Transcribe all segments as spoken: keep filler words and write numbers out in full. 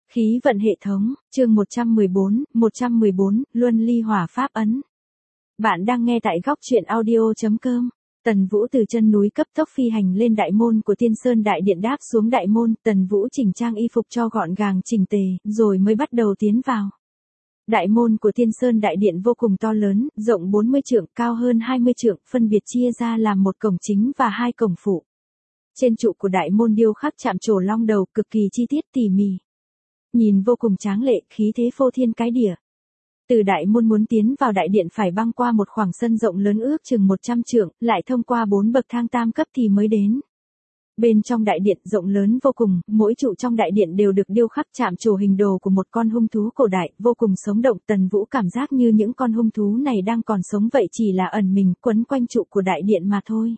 Khí vận hệ thống, chương một trăm mười bốn, một trăm mười bốn, Luân Ly Hỏa Pháp Ấn. Bạn đang nghe tại góc truyện audio chấm com. Tần Vũ từ chân núi cấp tốc phi hành lên đại môn của Tiên Sơn Đại Điện, đáp xuống đại môn, Tần Vũ chỉnh trang y phục cho gọn gàng chỉnh tề, rồi mới bắt đầu tiến vào. Đại môn của Tiên Sơn Đại Điện vô cùng to lớn, rộng bốn mươi trượng, cao hơn hai mươi trượng, phân biệt chia ra làm một cổng chính và hai cổng phụ. Trên trụ của đại môn điêu khắc chạm trổ long đầu, cực kỳ chi tiết tỉ mỉ. Nhìn vô cùng tráng lệ, khí thế phô thiên cái địa. Từ đại môn muốn tiến vào đại điện phải băng qua một khoảng sân rộng lớn ước chừng một trăm trượng, lại thông qua bốn bậc thang tam cấp thì mới đến. Bên trong đại điện rộng lớn vô cùng, mỗi trụ trong đại điện đều được điêu khắc chạm trổ hình đồ của một con hung thú cổ đại, vô cùng sống động. Tần Vũ cảm giác như những con hung thú này đang còn sống vậy, chỉ là ẩn mình quấn quanh trụ của đại điện mà thôi.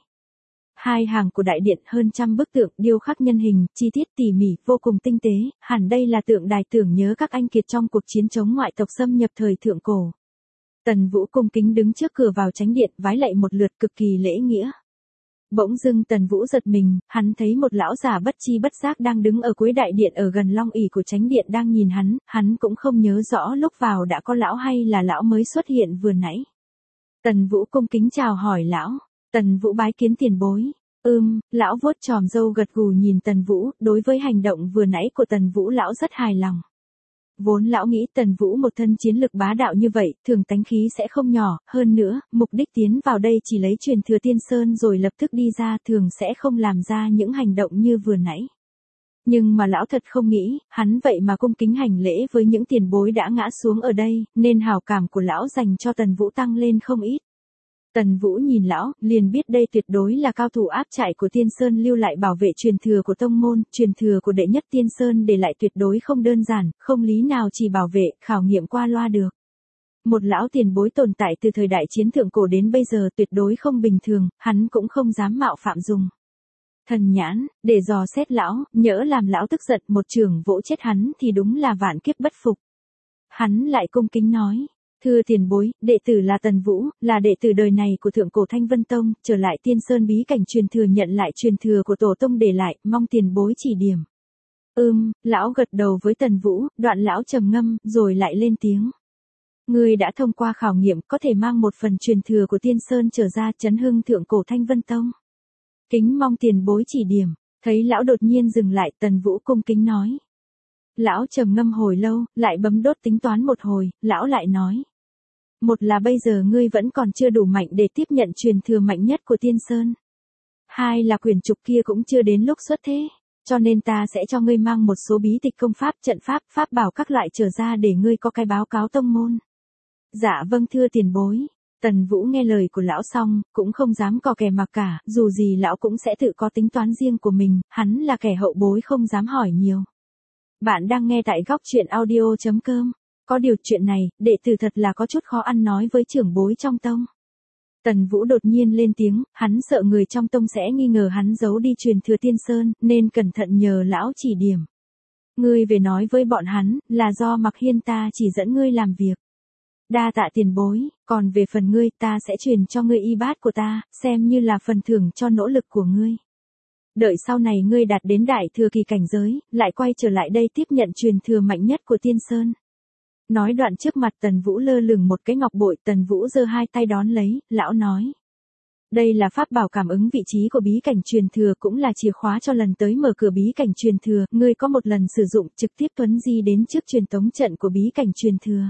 Hai hàng của đại điện hơn trăm bức tượng điêu khắc nhân hình, chi tiết tỉ mỉ, vô cùng tinh tế, hẳn đây là tượng đài tưởng nhớ các anh kiệt trong cuộc chiến chống ngoại tộc xâm nhập thời thượng cổ. Tần Vũ cung kính đứng trước cửa vào chánh điện, vái lạy một lượt cực kỳ lễ nghĩa. Bỗng dưng Tần Vũ giật mình, hắn thấy một lão già bất chi bất giác đang đứng ở cuối đại điện ở gần long ỷ của chánh điện đang nhìn hắn, hắn cũng không nhớ rõ lúc vào đã có lão hay là lão mới xuất hiện vừa nãy. Tần Vũ cung kính chào hỏi lão. Tần Vũ bái kiến tiền bối. Ừm, lão vuốt chòm râu gật gù nhìn Tần Vũ, đối với hành động vừa nãy của Tần Vũ lão rất hài lòng. Vốn lão nghĩ Tần Vũ một thân chiến lực bá đạo như vậy, thường tánh khí sẽ không nhỏ, hơn nữa, mục đích tiến vào đây chỉ lấy truyền thừa Tiên Sơn rồi lập tức đi ra, thường sẽ không làm ra những hành động như vừa nãy. Nhưng mà lão thật không nghĩ, hắn vậy mà cung kính hành lễ với những tiền bối đã ngã xuống ở đây, nên hảo cảm của lão dành cho Tần Vũ tăng lên không ít. Tần Vũ nhìn lão, liền biết đây tuyệt đối là cao thủ áp trại của Tiên Sơn lưu lại bảo vệ truyền thừa của tông môn, truyền thừa của đệ nhất Tiên Sơn để lại tuyệt đối không đơn giản, không lý nào chỉ bảo vệ, khảo nghiệm qua loa được. Một lão tiền bối tồn tại từ thời đại chiến thượng cổ đến bây giờ tuyệt đối không bình thường, hắn cũng không dám mạo phạm dùng thần nhãn, để dò xét lão, nhỡ làm lão tức giận một chưởng vỗ chết hắn thì đúng là vạn kiếp bất phục. Hắn lại cung kính nói. Thưa tiền bối, đệ tử là Tần Vũ, là đệ tử đời này của Thượng Cổ Thanh Vân Tông, trở lại Tiên Sơn bí cảnh truyền thừa nhận lại truyền thừa của Tổ Tông để lại, mong tiền bối chỉ điểm. Ừm, lão gật đầu với Tần Vũ, đoạn lão trầm ngâm, rồi lại lên tiếng. Ngươi đã thông qua khảo nghiệm, có thể mang một phần truyền thừa của Tiên Sơn trở ra chấn hưng Thượng Cổ Thanh Vân Tông. Kính mong tiền bối chỉ điểm. Thấy lão đột nhiên dừng lại, Tần Vũ cung kính nói. Lão trầm ngâm hồi lâu, lại bấm đốt tính toán một hồi, lão lại nói. Một là bây giờ ngươi vẫn còn chưa đủ mạnh để tiếp nhận truyền thừa mạnh nhất của Tiên Sơn. Hai là quyển trục kia cũng chưa đến lúc xuất thế, cho nên ta sẽ cho ngươi mang một số bí tịch công pháp, trận pháp, pháp bảo các loại trở ra để ngươi có cái báo cáo tông môn. Dạ vâng thưa tiền bối. Tần Vũ nghe lời của lão xong, cũng không dám cò kè mặc cả, dù gì lão cũng sẽ tự có tính toán riêng của mình, hắn là kẻ hậu bối không dám hỏi nhiều. Bạn đang nghe tại góc truyện audio chấm com. Có điều chuyện này, đệ tử thật là có chút khó ăn nói với trưởng bối trong tông. Tần Vũ đột nhiên lên tiếng, hắn sợ người trong tông sẽ nghi ngờ hắn giấu đi truyền thừa Tiên Sơn, nên cẩn thận nhờ lão chỉ điểm. Ngươi về nói với bọn hắn, là do Mặc Hiên ta chỉ dẫn ngươi làm việc. Đa tạ tiền bối, còn về phần ngươi ta sẽ truyền cho ngươi y bát của ta, xem như là phần thưởng cho nỗ lực của ngươi. Đợi sau này ngươi đạt đến đại thừa kỳ cảnh giới, lại quay trở lại đây tiếp nhận truyền thừa mạnh nhất của Tiên Sơn. Nói đoạn trước mặt Tần Vũ lơ lửng một cái ngọc bội, Tần Vũ giơ hai tay đón lấy, lão nói. Đây là pháp bảo cảm ứng vị trí của bí cảnh truyền thừa, cũng là chìa khóa cho lần tới mở cửa bí cảnh truyền thừa, ngươi có một lần sử dụng trực tiếp tuấn di đến trước truyền tống trận của bí cảnh truyền thừa.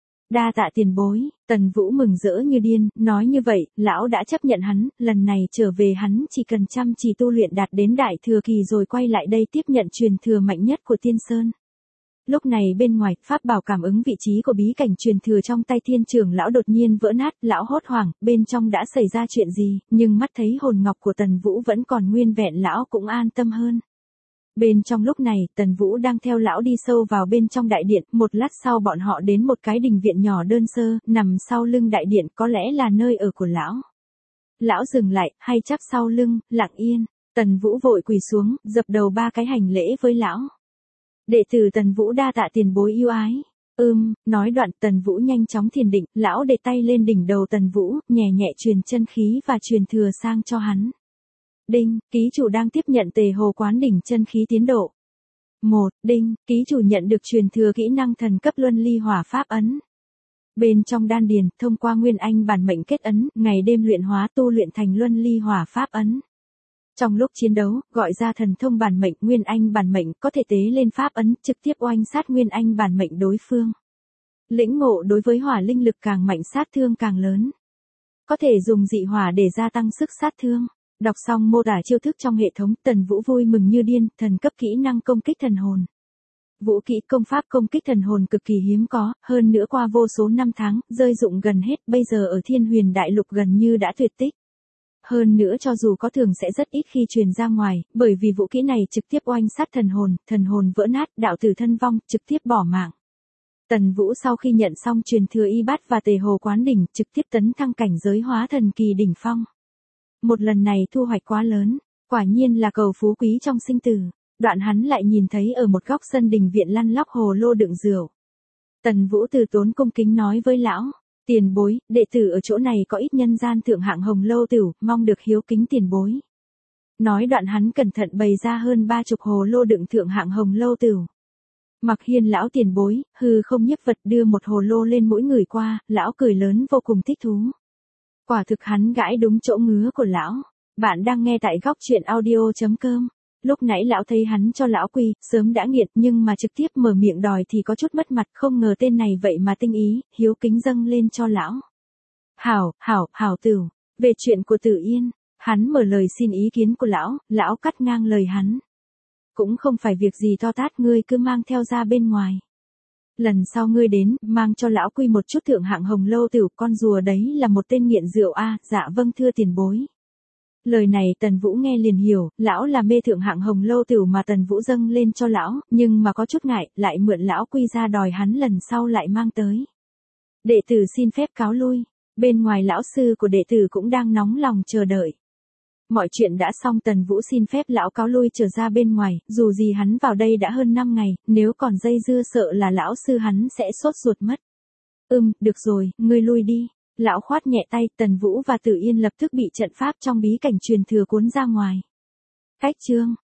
Đa tạ tiền bối. Tần Vũ mừng rỡ như điên, nói như vậy, lão đã chấp nhận hắn, lần này trở về hắn chỉ cần chăm chỉ tu luyện đạt đến đại thừa kỳ rồi quay lại đây tiếp nhận truyền thừa mạnh nhất của Tiên Sơn. Lúc này bên ngoài, pháp bảo cảm ứng vị trí của bí cảnh truyền thừa trong tay Thiên trưởng lão đột nhiên vỡ nát, lão hốt hoảng, bên trong đã xảy ra chuyện gì, nhưng mắt thấy hồn ngọc của Tần Vũ vẫn còn nguyên vẹn, lão cũng an tâm hơn. Bên trong lúc này, Tần Vũ đang theo lão đi sâu vào bên trong đại điện, một lát sau bọn họ đến một cái đình viện nhỏ đơn sơ, nằm sau lưng đại điện, có lẽ là nơi ở của lão. Lão dừng lại, hay chắp sau lưng, lặng yên, Tần Vũ vội quỳ xuống, dập đầu ba cái hành lễ với lão. Đệ tử Tần Vũ đa tạ tiền bối yêu ái. Ừm, nói đoạn Tần Vũ nhanh chóng thiền định, lão để tay lên đỉnh đầu Tần Vũ, nhẹ nhẹ truyền chân khí và truyền thừa sang cho hắn. Đinh, ký chủ đang tiếp nhận tề hồ quán đỉnh chân khí tiến độ. một. Đinh, ký chủ nhận được truyền thừa kỹ năng thần cấp luân ly hỏa pháp ấn. Bên trong đan điền, thông qua nguyên anh bản mệnh kết ấn, ngày đêm luyện hóa tu luyện thành luân ly hỏa pháp ấn. Trong lúc chiến đấu, gọi ra thần thông bản mệnh nguyên anh bản mệnh có thể tế lên pháp ấn, trực tiếp oanh sát nguyên anh bản mệnh đối phương. Lĩnh ngộ đối với hỏa linh lực càng mạnh sát thương càng lớn. Có thể dùng dị hỏa để gia tăng sức sát thương. Đọc xong mô tả chiêu thức trong hệ thống, Tần Vũ vui mừng như điên, thần cấp kỹ năng công kích thần hồn. Vũ kỹ công pháp công kích thần hồn cực kỳ hiếm có, hơn nữa qua vô số năm tháng, rơi dụng gần hết, bây giờ ở Thiên Huyền Đại Lục gần như đã tuyệt tích. Hơn nữa cho dù có thường sẽ rất ít khi truyền ra ngoài, bởi vì vũ kỹ này trực tiếp oanh sát thần hồn, thần hồn vỡ nát, đạo tử thân vong, trực tiếp bỏ mạng. Tần Vũ sau khi nhận xong truyền thừa y bát và tề hồ quán đỉnh, trực tiếp tấn thăng cảnh giới hóa thần kỳ đỉnh phong. Một lần này thu hoạch quá lớn, quả nhiên là cầu phú quý trong sinh tử. Đoạn hắn lại nhìn thấy ở một góc sân đình viện lăn lóc hồ lô đựng rượu. Tần Vũ từ tốn cung kính nói với lão, tiền bối, đệ tử ở chỗ này có ít nhân gian thượng hạng hồng lâu tửu, mong được hiếu kính tiền bối. Nói đoạn hắn cẩn thận bày ra hơn ba chục hồ lô đựng thượng hạng hồng lâu tửu. Mặc Hiên lão tiền bối, hư không nhiếp vật đưa một hồ lô lên mỗi người qua, lão cười lớn vô cùng thích thú. Quả thực hắn gãi đúng chỗ ngứa của lão. Bạn đang nghe tại góc truyện audio chấm com. Lúc nãy lão thấy hắn cho lão quy, sớm đã nghiện nhưng mà trực tiếp mở miệng đòi thì có chút mất mặt, không ngờ tên này vậy mà tinh ý, hiếu kính dâng lên cho lão. Hảo, hảo, hảo tửu, về chuyện của Tử Yên, hắn mở lời xin ý kiến của lão, lão cắt ngang lời hắn. Cũng không phải việc gì to tát, ngươi cứ mang theo ra bên ngoài. Lần sau ngươi đến, mang cho lão quy một chút thượng hạng hồng lâu tửu, con rùa đấy là một tên nghiện rượu a. À, dạ vâng thưa tiền bối. Lời này Tần Vũ nghe liền hiểu, lão là mê thượng hạng hồng lâu tửu mà Tần Vũ dâng lên cho lão, nhưng mà có chút ngại, lại mượn lão quy ra đòi hắn lần sau lại mang tới. Đệ tử xin phép cáo lui, bên ngoài lão sư của đệ tử cũng đang nóng lòng chờ đợi. Mọi chuyện đã xong, Tần Vũ xin phép lão cáo lui trở ra bên ngoài, dù gì hắn vào đây đã hơn năm ngày, nếu còn dây dưa sợ là lão sư hắn sẽ sốt ruột mất. Ừm, được rồi, ngươi lui đi. Lão khoát nhẹ tay, Tần Vũ và Tử Yên lập tức bị trận pháp trong bí cảnh truyền thừa cuốn ra ngoài. Cách chương